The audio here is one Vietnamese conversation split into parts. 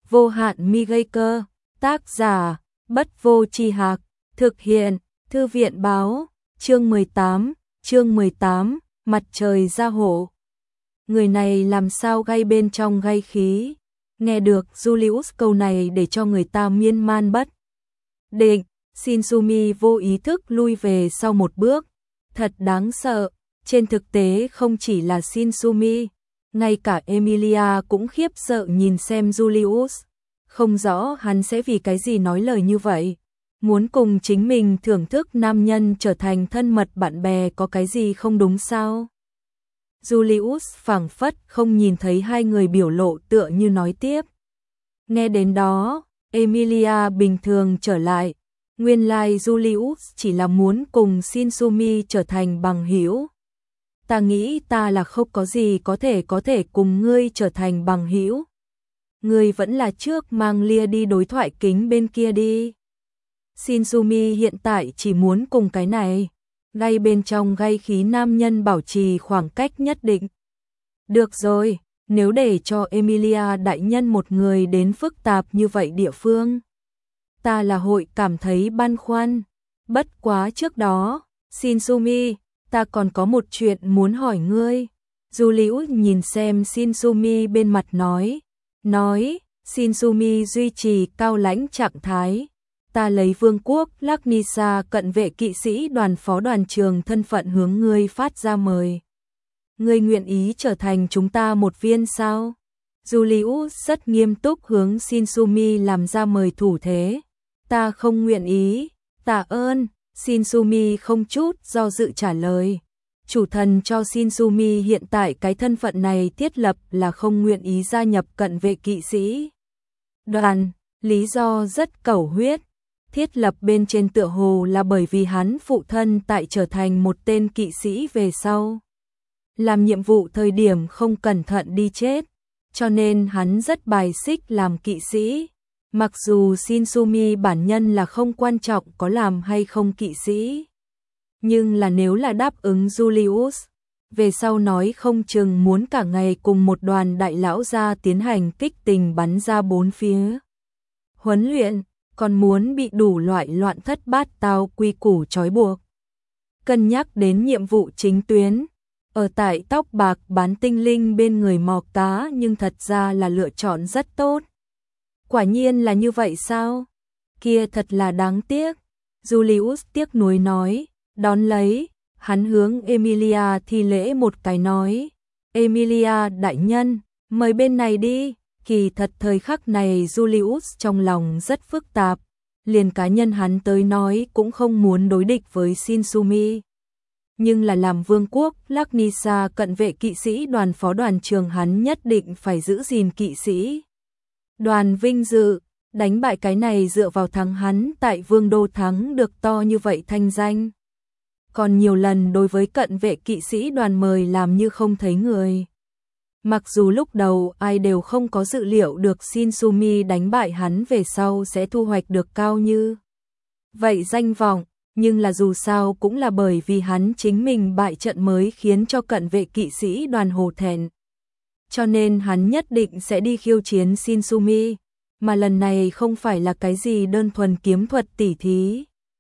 Vô hạn mi gây cơ. Tác giả Bất Vô Tri Hạc. Thực hiện Thư viện Báo. Chương 18, mặt trời ra hộ. Người này làm sao gay bên trong gay khí. Nghe được Julius câu này để cho người ta miên man bất định. Shinsumi vô ý thức lui về sau một bước. Thật đáng sợ. Trên thực tế không chỉ là Shinsumi, ngay cả Emilia cũng khiếp sợ nhìn xem Julius. Không rõ hắn sẽ vì cái gì nói lời như vậy. Muốn cùng chính mình thưởng thức nam nhân trở thành thân mật bạn bè có cái gì không đúng sao? Julius phảng phất không nhìn thấy hai người biểu lộ, tựa như nói tiếp. Nghe đến đó, Emilia bình thường trở lại. Nguyên lai Julius chỉ là muốn cùng Shinsumi trở thành bằng hữu. Ta nghĩ ta là không có gì có thể cùng ngươi trở thành bằng hữu. Ngươi vẫn là trước mang Lia đi đối thoại kính bên kia đi. Shinsumi hiện tại chỉ muốn cùng cái này, gay bên trong gay khí nam nhân bảo trì khoảng cách nhất định. Được rồi, nếu để cho Emilia đại nhân một người đến phức tạp như vậy địa phương, ta là hội cảm thấy băn khoăn. Bất quá trước đó, Shinsumi, ta còn có một chuyện muốn hỏi ngươi. Julius nhìn xem Shinsumi bên mặt nói, Shinsumi duy trì cao lãnh trạng thái. Ta lấy vương quốc Laknisa cận vệ kỵ sĩ đoàn phó đoàn trường thân phận hướng ngươi phát ra mời. Ngươi nguyện ý trở thành chúng ta một viên sao? Julius rất nghiêm túc hướng Shinsumi làm ra mời thủ thế. Ta không nguyện ý, tạ ơn. Shinsumi không chút do dự trả lời. Chủ thần cho Shinsumi hiện tại cái thân phận này thiết lập là không nguyện ý gia nhập cận vệ kỵ sĩ đoàn. Lý do rất cẩu huyết. Thiết lập bên trên tựa hồ là bởi vì hắn phụ thân tại trở thành một tên kỵ sĩ về sau, làm nhiệm vụ thời điểm không cẩn thận đi chết, cho nên hắn rất bài xích làm kỵ sĩ. Mặc dù Shinsumi bản nhân là không quan trọng có làm hay không kỵ sĩ, nhưng là nếu là đáp ứng Julius, về sau nói không chừng muốn cả ngày cùng một đoàn đại lão gia tiến hành kích tình bắn ra bốn phía huấn luyện, còn muốn bị đủ loại loạn thất bát tao quy củ trói buộc. Cân nhắc đến nhiệm vụ chính tuyến, ở tại tóc bạc bán tinh linh bên người mò cá nhưng thật ra là lựa chọn rất tốt. Quả nhiên là như vậy sao? Kia thật là đáng tiếc. Julius tiếc nuối nói, đón lấy, hắn hướng Emilia thi lễ một cái nói, Emilia đại nhân, mời bên này đi. Kỳ thật thời khắc này Julius trong lòng rất phức tạp, liền cá nhân hắn tới nói cũng không muốn đối địch với Shinsumi. Nhưng là làm vương quốc Laknisa cận vệ kỵ sĩ đoàn phó đoàn trường hắn nhất định phải giữ gìn kỵ sĩ đoàn vinh dự, đánh bại cái này dựa vào thắng hắn tại vương đô thắng được to như vậy thanh danh. Còn nhiều lần đối với cận vệ kỵ sĩ đoàn mời làm như không thấy người. Mặc dù lúc đầu ai đều không có dự liệu được Shinsumi đánh bại hắn về sau sẽ thu hoạch được cao như vậy danh vọng, nhưng là dù sao cũng là bởi vì hắn chính mình bại trận mới khiến cho cận vệ kỵ sĩ đoàn hổ thẹn. Cho nên hắn nhất định sẽ đi khiêu chiến Shinsumi, mà lần này không phải là cái gì đơn thuần kiếm thuật tỉ thí.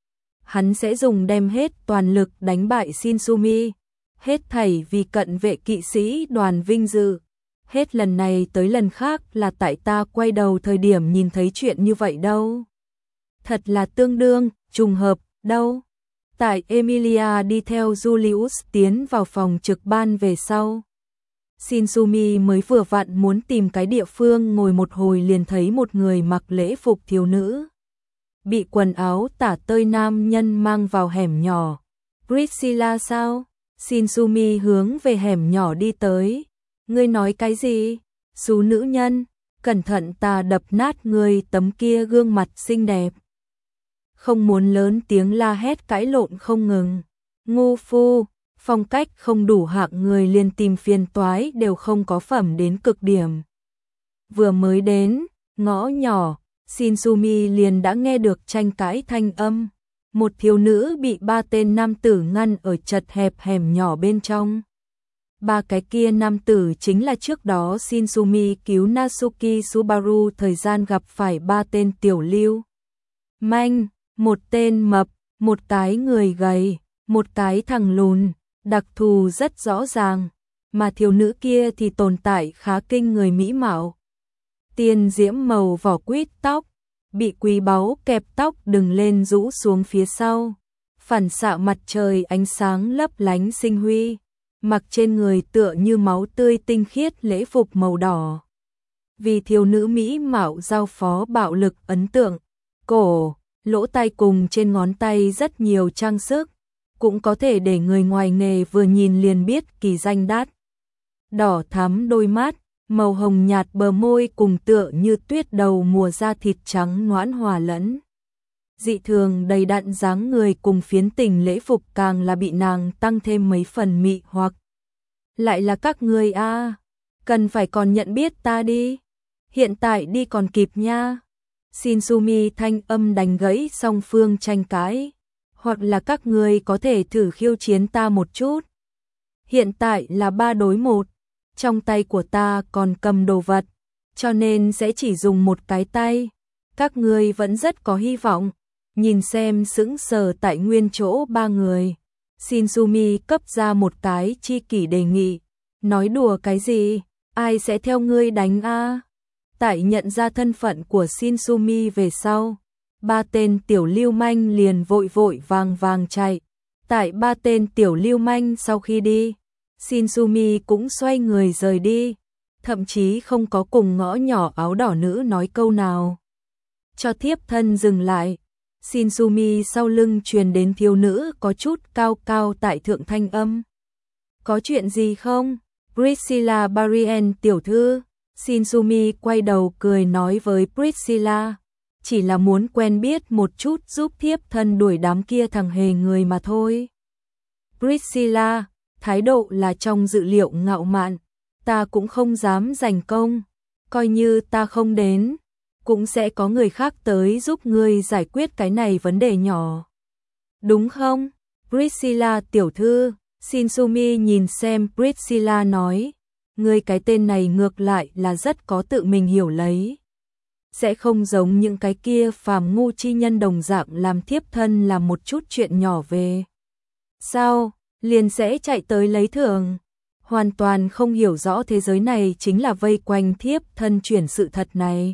Hắn sẽ dùng đem hết toàn lực đánh bại Shinsumi. Hết thảy vì cận vệ kỵ sĩ đoàn vinh dự. Hết lần này tới lần khác là tại ta quay đầu thời điểm nhìn thấy chuyện như vậy đâu. Thật là tương đương, trùng hợp, đâu. Tại Emilia đi theo Julius tiến vào phòng trực ban về sau, Shinsumi mới vừa vặn muốn tìm cái địa phương ngồi một hồi liền thấy một người mặc lễ phục thiếu nữ, bị quần áo tả tơi nam nhân mang vào hẻm nhỏ. Priscilla sao? Shinsumi hướng về hẻm nhỏ đi tới. Ngươi nói cái gì? Xú nữ nhân, cẩn thận ta đập nát ngươi tấm kia gương mặt xinh đẹp. Không muốn lớn tiếng la hét cãi lộn không ngừng. Ngu phu, phong cách không đủ hạng người liền tìm phiền toái đều không có phẩm đến cực điểm. Vừa mới đến ngõ nhỏ, Shinsumi liền đã nghe được tranh cãi thanh âm. Một thiếu nữ bị ba tên nam tử ngăn ở chật hẹp hẻm nhỏ bên trong. ba cái kia nam tử chính là trước đó Shinsumi cứu Natsuki Subaru thời gian gặp phải ba tên tiểu lưu manh, một tên mập, một cái người gầy, một cái thằng lùn, đặc thù rất rõ ràng, mà thiếu nữ kia thì tồn tại khá kinh người mỹ mạo. Tiên diễm màu vỏ quýt tóc, bị quý báu kẹp tóc đừng lên rũ xuống phía sau, phản xạ mặt trời ánh sáng lấp lánh sinh huy, mặc trên người tựa như máu tươi tinh khiết lễ phục màu đỏ. Vì thiếu nữ mỹ mạo giao phó bạo lực ấn tượng, cổ, lỗ tai cùng trên ngón tay rất nhiều trang sức, cũng có thể để người ngoài nghề vừa nhìn liền biết kỳ danh đắt. Đỏ thắm đôi mắt, màu hồng nhạt bờ môi cùng tựa như tuyết đầu mùa da thịt trắng nõn hòa lẫn. Dị thường đầy đặn dáng người cùng phiến tình lễ phục càng là bị nàng tăng thêm mấy phần mị hoặc. Lại là các người a, cần phải còn nhận biết ta đi. Hiện tại đi còn kịp nha. Shinsumi thanh âm đánh gãy song phương tranh cãi. Hoặc là các người có thể thử khiêu chiến ta một chút. Hiện tại là 3 đối 1. Trong tay của ta còn cầm đồ vật, cho nên sẽ chỉ dùng một cái tay. Các người vẫn rất có hy vọng. Nhìn xem sững sờ tại nguyên chỗ 3 người. Shinsumi cấp ra một cái chi kỷ đề nghị. Nói đùa cái gì? Ai sẽ theo ngươi đánh a? Tại nhận ra thân phận của Shinsumi về sau, 3 tên tiểu lưu manh liền vội vội vàng chạy. Tại 3 tên tiểu lưu manh sau khi đi, Shinsumi cũng xoay người rời đi, thậm chí không có cùng ngõ nhỏ áo đỏ nữ nói câu nào. Cho thiếp thân dừng lại. Shinsumi sau lưng truyền đến thiếu nữ có chút cao cao tại thượng thanh âm. Có chuyện gì không? Priscilla Barrien tiểu thư. Shinsumi quay đầu cười nói với Priscilla. Chỉ là muốn quen biết một chút giúp thiếp thân đuổi đám kia thằng hề người mà thôi. Priscilla, thái độ là trong dự liệu ngạo mạn. Ta cũng không dám giành công. Coi như ta không đến, cũng sẽ có người khác tới giúp ngươi giải quyết cái này vấn đề nhỏ. Đúng không? Priscilla tiểu thư. Shinsumi nhìn xem Priscilla nói. Ngươi cái tên này ngược lại là rất có tự mình hiểu lấy. Sẽ không giống những cái kia phàm ngu chi nhân đồng dạng làm thiếp thân làm một chút chuyện nhỏ về. Sao? Liền sẽ chạy tới lấy thưởng. Hoàn toàn không hiểu rõ thế giới này chính là vây quanh thiếp thân chuyển sự thật này.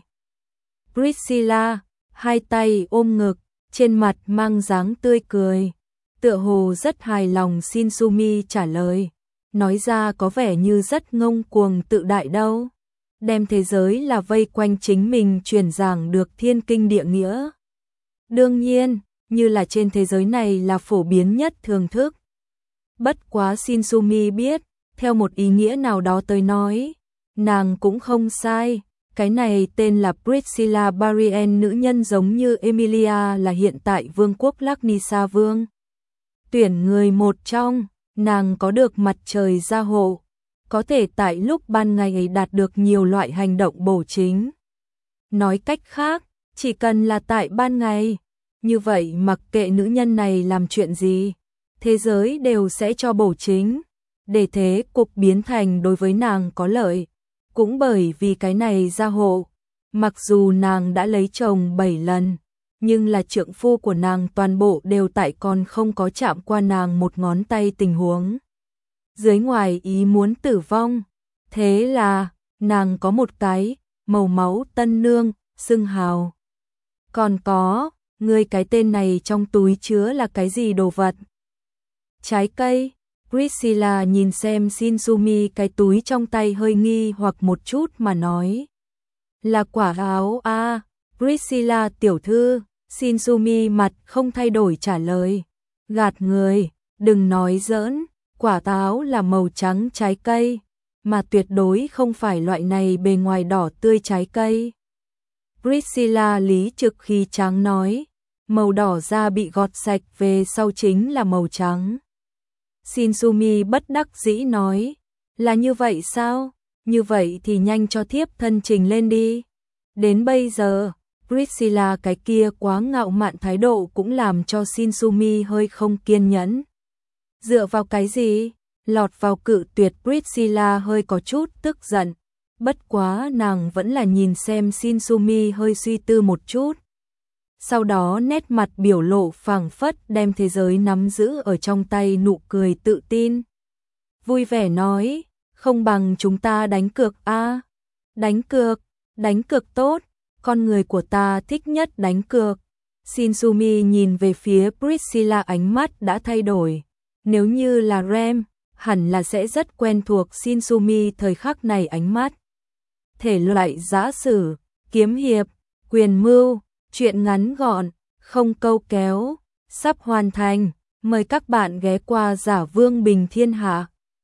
Priscilla, hai tay ôm ngực, trên mặt mang dáng tươi cười. Tựa hồ rất hài lòng. Shinsumi trả lời. Nói ra có vẻ như rất ngông cuồng tự đại đâu. Đem thế giới là vây quanh chính mình truyền giảng được thiên kinh địa nghĩa. Đương nhiên, như là trên thế giới này là phổ biến nhất thường thức. Bất quá Shinsumi biết, theo một ý nghĩa nào đó tới nói, nàng cũng không sai. Cái này tên là Priscilla Barrien nữ nhân giống như Emilia là hiện tại vương quốc Laknisa vương. Tuyển người một trong, nàng có được mặt trời gia hộ, có thể tại lúc ban ngày ấy đạt được nhiều loại hành động bổ chính. Nói cách khác, chỉ cần là tại ban ngày, như vậy mặc kệ nữ nhân này làm chuyện gì, thế giới đều sẽ cho bổ chính, để thế cục biến thành đối với nàng có lợi. Cũng bởi vì cái này gia hộ, mặc dù nàng đã lấy chồng 7 lần, nhưng là trượng phu của nàng toàn bộ đều tại còn không có chạm qua nàng một ngón tay tình huống. Dưới ngoài ý muốn tử vong, thế là nàng có một cái màu máu tân nương, xưng hào. Còn có, ngươi cái tên này trong túi chứa là cái gì đồ vật? Trái cây. Priscilla nhìn xem Shinsumi cái túi trong tay hơi nghi hoặc một chút mà nói. Là quả áo a. Priscilla tiểu thư. Shinsumi mặt không thay đổi trả lời. Gạt người, đừng nói giỡn, quả táo là màu trắng trái cây, mà tuyệt đối không phải loại này bề ngoài đỏ tươi trái cây. Priscilla lý trực khi trắng nói, màu đỏ da bị gọt sạch về sau chính là màu trắng. Shinsumi bất đắc dĩ nói, là như vậy sao? Như vậy thì nhanh cho thiếp thân trình lên đi. Đến bây giờ, Priscilla cái kia quá ngạo mạn thái độ cũng làm cho Shinsumi hơi không kiên nhẫn. Dựa vào cái gì? Lọt vào cự tuyệt Priscilla hơi có chút tức giận, bất quá nàng vẫn là nhìn xem Shinsumi hơi suy tư một chút. Sau đó nét mặt biểu lộ phảng phất đem thế giới nắm giữ ở trong tay, nụ cười tự tin. Vui vẻ nói, không bằng chúng ta đánh cược a. Đánh cược tốt, con người của ta thích nhất đánh cược. Shinsumi nhìn về phía Priscilla, ánh mắt đã thay đổi. Nếu như là Rem, hẳn là sẽ rất quen thuộc Shinsumi thời khắc này ánh mắt. Thể loại giã sử, kiếm hiệp, quyền mưu, truyện ngắn gọn, không câu kéo, sắp hoàn thành. Mời các bạn ghé qua Giả Vương Bình Thiên Hạ.